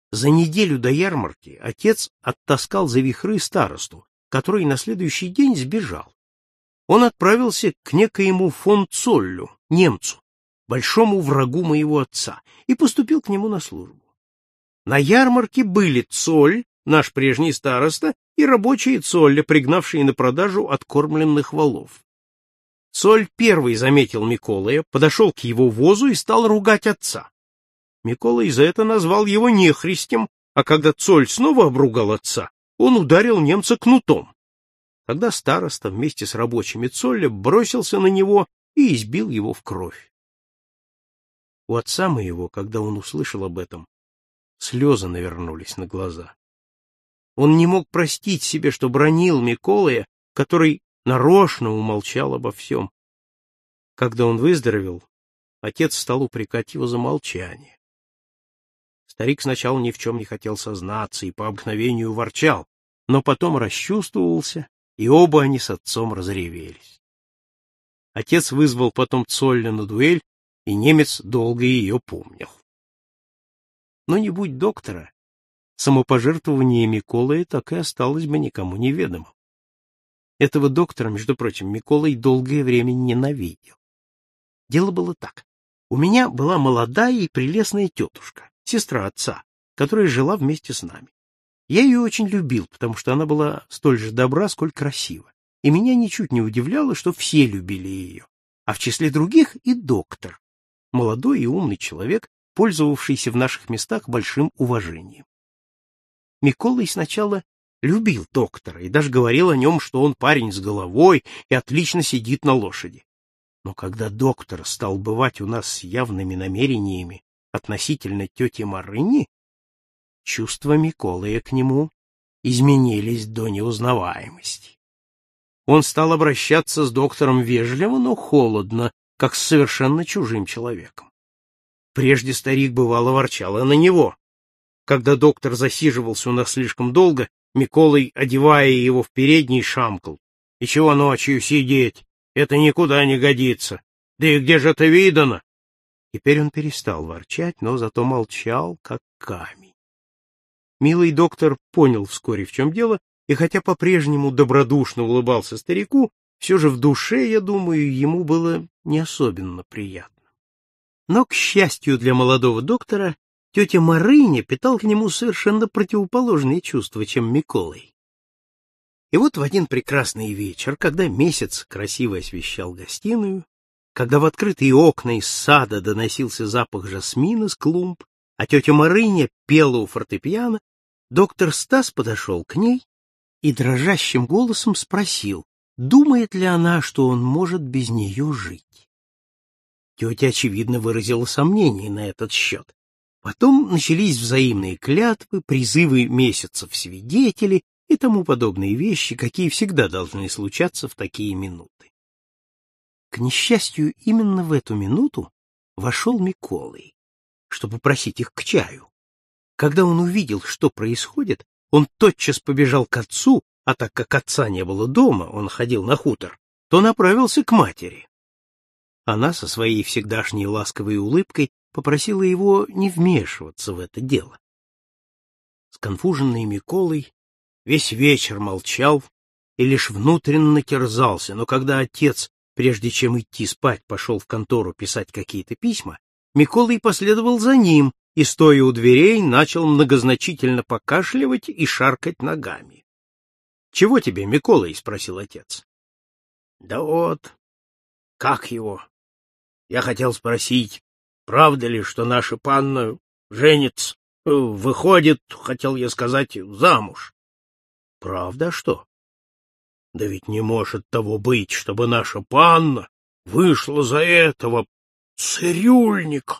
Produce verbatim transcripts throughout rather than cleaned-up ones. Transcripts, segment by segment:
За неделю до ярмарки отец оттаскал за вихры старосту, который на следующий день сбежал. Он отправился к некоему фон Цоллю, немцу, большому врагу моего отца, и поступил к нему на службу. На ярмарке были Цоль, наш прежний староста, и рабочие Цолля, пригнавшие на продажу откормленных волов. Цоль первый заметил Миколая, подошел к его возу и стал ругать отца. Миколай за это назвал его нехристем, а когда Цоль снова обругал отца, он ударил немца кнутом. Тогда староста вместе с рабочими Цолля бросился на него и избил его в кровь. У отца моего, когда он услышал об этом, слезы навернулись на глаза. Он не мог простить себе, что бранил Миколая, который нарочно умолчал обо всем. Когда он выздоровел, отец стал упрекать его за молчание. Старик сначала ни в чем не хотел сознаться и по обыкновению ворчал, но потом расчувствовался, и оба они с отцом разревелись. Отец вызвал потом Цолля на дуэль, и немец долго ее помнил. Но не будь доктора, самопожертвование Миколая так и осталось бы никому неведомым. Этого доктора, между прочим, Миколай долгое время ненавидел. Дело было так. У меня была молодая и прелестная тетушка, сестра отца, которая жила вместе с нами. Я ее очень любил, потому что она была столь же добра, сколь красива, и меня ничуть не удивляло, что все любили ее, а в числе других и доктор, молодой и умный человек, пользовавшийся в наших местах большим уважением. Миколай сначала любил доктора и даже говорил о нем, что он парень с головой и отлично сидит на лошади. Но когда доктор стал бывать у нас с явными намерениями относительно тети Марыни, чувства Миколая к нему изменились до неузнаваемости. Он стал обращаться с доктором вежливо, но холодно, как с совершенно чужим человеком. Прежде старик бывало ворчал и на него. Когда доктор засиживался у нас слишком долго, Миколай, одевая его в передний, шамкал: — И чего ночью сидеть? Это никуда не годится. Да и где же это видано? Теперь он перестал ворчать, но зато молчал, как камень. Милый доктор понял вскоре, в чем дело, и хотя по-прежнему добродушно улыбался старику, все же в душе, я думаю, ему было не особенно приятно. Но, к счастью для молодого доктора, тетя Марыня питал к нему совершенно противоположные чувства, чем Миколай. И вот в один прекрасный вечер, когда месяц красиво освещал гостиную, когда в открытые окна из сада доносился запах жасмина с клумб, а тетя Марыня пела у фортепиано, доктор Стас подошел к ней и дрожащим голосом спросил, думает ли она, что он может без нее жить. Тетя, очевидно, выразила сомнение на этот счет. Потом начались взаимные клятвы, призывы месяцев свидетелей и тому подобные вещи, какие всегда должны случаться в такие минуты. К несчастью, именно в эту минуту вошел Миколай, чтобы просить их к чаю. Когда он увидел, что происходит, он тотчас побежал к отцу, а так как отца не было дома, он ходил на хутор, то направился к матери. Она со своей всегдашней ласковой улыбкой попросила его не вмешиваться в это дело. Сконфуженный Миколай весь вечер молчал и лишь внутренно терзался, но когда отец, прежде чем идти спать, пошел в контору писать какие-то письма, Миколай последовал за ним и, стоя у дверей, начал многозначительно покашливать и шаркать ногами. — Чего тебе, Миколай? — спросил отец. — Да вот, как его? Я хотел спросить, правда ли, что наша панна женится, выходит, хотел я сказать, замуж? — Правда, что? — Да ведь не может того быть, чтобы наша панна вышла за этого цирюльника.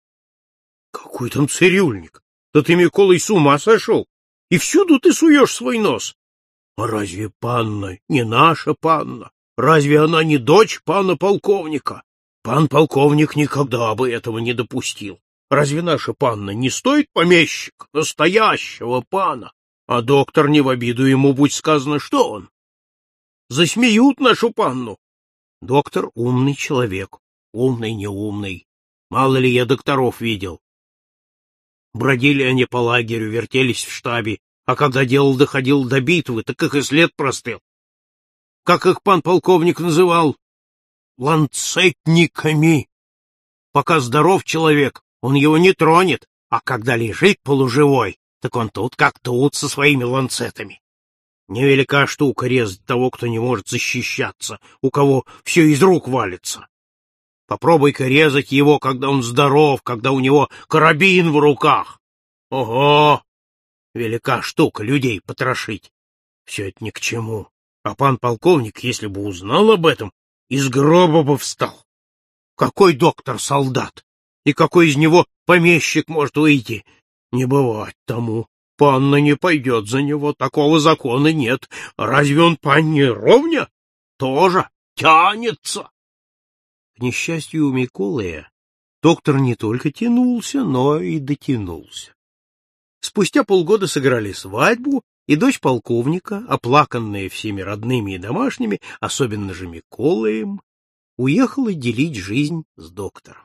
— Какой там цирюльник? Да ты, Миколай, с ума сошел! И всюду ты суешь свой нос. А разве панна не наша панна? Разве она не дочь пана полковника? Пан полковник никогда бы этого не допустил. Разве наша панна не стоит помещика, настоящего пана? А доктор не в обиду ему, будь сказано, что он? Засмеют нашу панну. Доктор умный человек, умный, неумный. Мало ли я докторов видел. Бродили они по лагерю, вертелись в штабе, а когда дело доходило до битвы, так их и след простыл. Как их пан полковник называл? Ланцетниками. Пока здоров человек, он его не тронет, а когда лежит полуживой, так он тут как тут со своими ланцетами. Невелика штука резать того, кто не может защищаться, у кого все из рук валится. Попробуй-ка резать его, когда он здоров, когда у него карабин в руках. Ого! Велика штука людей потрошить. Все это ни к чему. А пан полковник, если бы узнал об этом, из гроба бы встал. Какой доктор-солдат? И какой из него помещик может выйти? Не бывать тому. Панна не пойдет за него, такого закона нет. Разве он панне ровня? Тоже тянется. К несчастью у Миколая, доктор не только тянулся, но и дотянулся. Спустя полгода сыграли свадьбу, и дочь полковника, оплаканная всеми родными и домашними, особенно же Миколаем, уехала делить жизнь с доктором.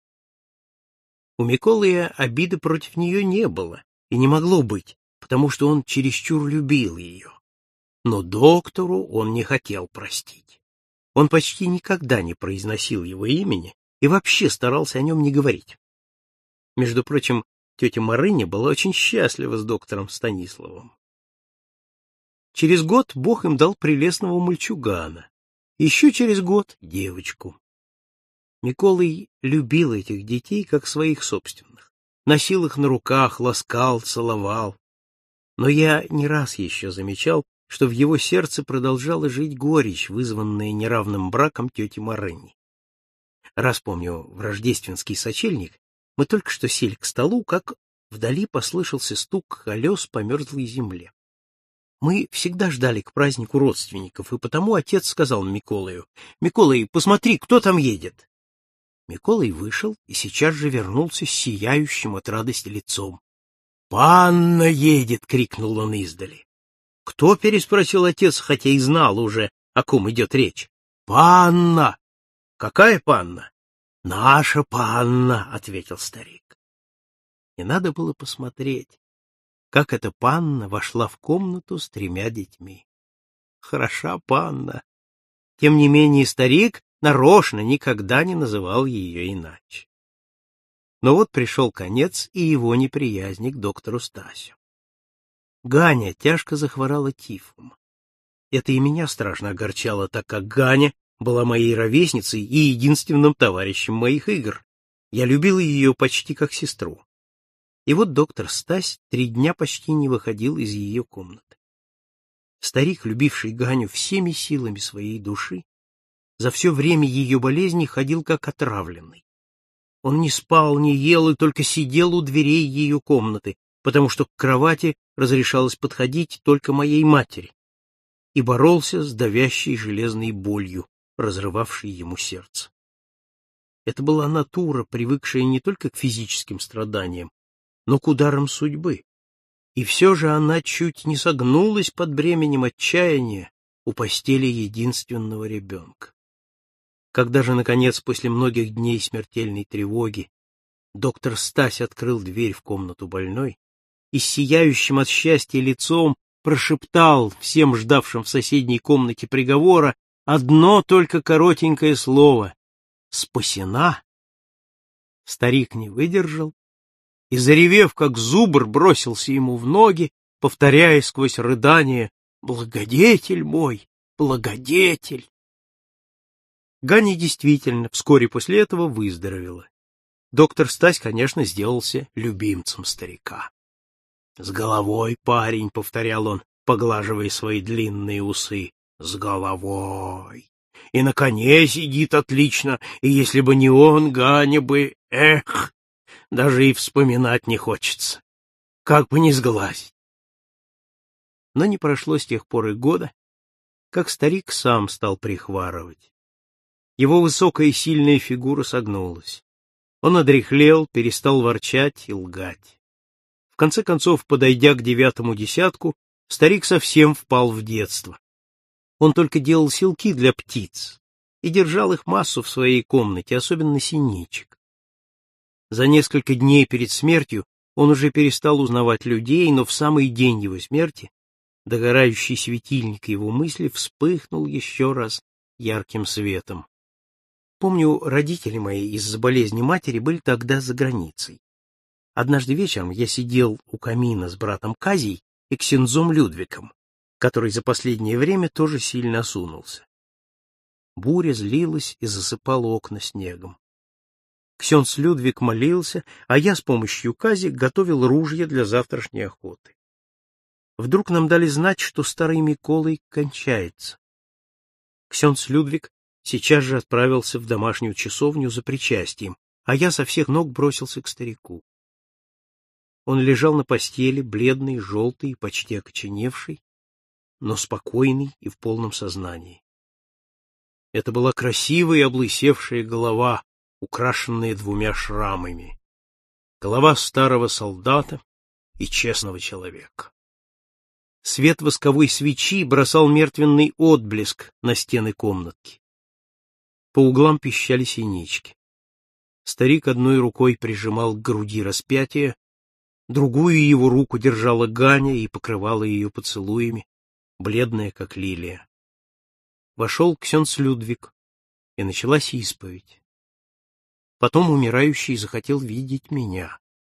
У Миколая обиды против нее не было и не могло быть, потому что он чересчур любил ее. Но доктору он не хотел простить. Он почти никогда не произносил его имени и вообще старался о нем не говорить. Между прочим, тетя Марыня была очень счастлива с доктором Станиславом. Через год Бог им дал прелестного мальчугана, еще через год — девочку. Миколай любил этих детей как своих собственных, носил их на руках, ласкал, целовал. Но я не раз еще замечал, что в его сердце продолжала жить горечь, вызванная неравным браком тети Марыни. Раз помню, в рождественский сочельник мы только что сели к столу, как вдали послышался стук колес по мерзлой земле. Мы всегда ждали к празднику родственников, и потому отец сказал Миколаю: «Миколай, посмотри, кто там едет!» Миколай вышел и сейчас же вернулся с сияющим от радости лицом. «Панна едет!» — крикнул он издали. «Кто?» — переспросил отец, хотя и знал уже, о ком идет речь. «Панна!» «Какая панна?» «Наша панна!» — ответил старик. И надо было посмотреть, как эта панна вошла в комнату с тремя детьми. Хороша панна. Тем не менее старик нарочно никогда не называл ее иначе. Но вот пришел конец и его неприязни к доктору Стасю. Ганя тяжко захворала тифом. Это и меня страшно огорчало, так как Ганя была моей ровесницей и единственным товарищем моих игр. Я любил ее почти как сестру. И вот доктор Стась три дня почти не выходил из ее комнаты. Старик, любивший Ганю всеми силами своей души, за все время ее болезни ходил как отравленный. Он не спал, не ел и только сидел у дверей ее комнаты, потому что к кровати разрешалось подходить только моей матери, и боролся с давящей железной болью, разрывавшей ему сердце. Это была натура, привыкшая не только к физическим страданиям, но к ударам судьбы, и все же она чуть не согнулась под бременем отчаяния у постели единственного ребенка. Когда же, наконец, после многих дней смертельной тревоги, доктор Стась открыл дверь в комнату больной и с сияющим от счастья лицом прошептал всем ждавшим в соседней комнате приговора одно только коротенькое слово — «Спасена», старик не выдержал и, заревев, как зубр, бросился ему в ноги, повторяя сквозь рыдание: «Благодетель мой, благодетель!» Ганя действительно вскоре после этого выздоровела. Доктор Стась, конечно, сделался любимцем старика. «С головой, парень», — повторял он, поглаживая свои длинные усы, — «с головой. И на коне сидит отлично, и если бы не он, Ганя бы... Эх, даже и вспоминать не хочется. Как бы не сглазить». Но не прошло с тех пор и года, как старик сам стал прихварывать. Его высокая и сильная фигура согнулась. Он одряхлел, перестал ворчать и лгать. В конце концов, подойдя к девятому десятку, старик совсем впал в детство. Он только делал селки для птиц и держал их массу в своей комнате, особенно синичек. За несколько дней перед смертью Он уже перестал узнавать людей, но в самый день его смерти догорающий светильник его мысли вспыхнул еще раз ярким светом. Помню, родители мои из-за болезни матери были тогда за границей. Однажды вечером я сидел у камина с братом Казей и ксензом Людвигом, который за последнее время тоже сильно осунулся. Буря злилась и засыпала окна снегом. Ксенз Людвиг молился, а я с помощью Кази готовил ружья для завтрашней охоты. Вдруг нам дали знать, что старый Миколай кончается. Ксенз Людвиг сейчас же отправился в домашнюю часовню за причастием, а я со всех ног бросился к старику. Он лежал на постели, бледный, желтый, почти окоченевший, но спокойный и в полном сознании. Это была красивая облысевшая голова, украшенная двумя шрамами. Голова старого солдата и честного человека. Свет восковой свечи бросал мертвенный отблеск на стены комнатки. По углам пищали синички. Старик одной рукой прижимал к груди распятие, другую его руку держала Ганя и покрывала ее поцелуями, бледная, как лилия. Вошел ксенз Людвиг, и началась исповедь. Потом умирающий захотел видеть меня.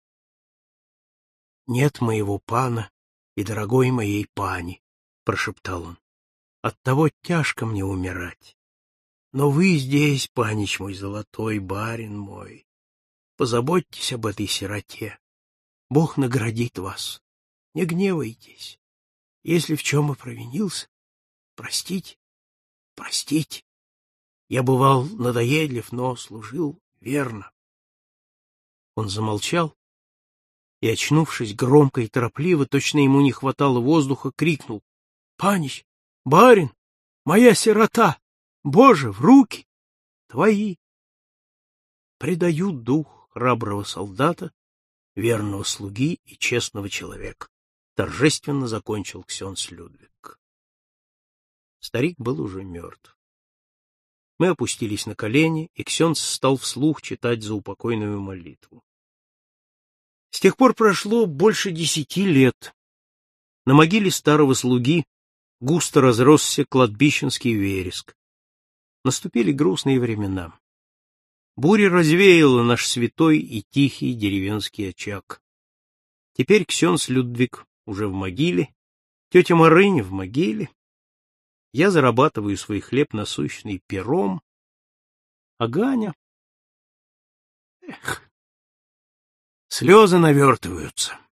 — Нет моего пана и дорогой моей пани, — прошептал он, — оттого тяжко мне умирать. Но вы здесь, панич мой золотой, барин мой. Позаботьтесь об этой сироте. Бог наградит вас. Не гневайтесь. Если в чем и провинился, простите, простите. Я бывал надоедлив, но служил верно. Он замолчал и, очнувшись громко и торопливо, точно ему не хватало воздуха, крикнул: — Панич, барин, моя сирота! Боже, в руки твои! Предаю дух храброго солдата, верного слуги и честного человека, торжественно закончил ксенз Людвиг. Старик был уже мертв. Мы опустились на колени, и ксенз стал вслух читать заупокойную молитву. С тех пор прошло больше десяти лет. На могиле старого слуги густо разросся кладбищенский вереск. Наступили грустные времена. Буря развеяла наш святой и тихий деревенский очаг. Теперь ксенз Людвиг уже в могиле, тетя Марыня в могиле. Я зарабатываю свой хлеб насущный пером, а Ганя... Эх, слезы навертываются.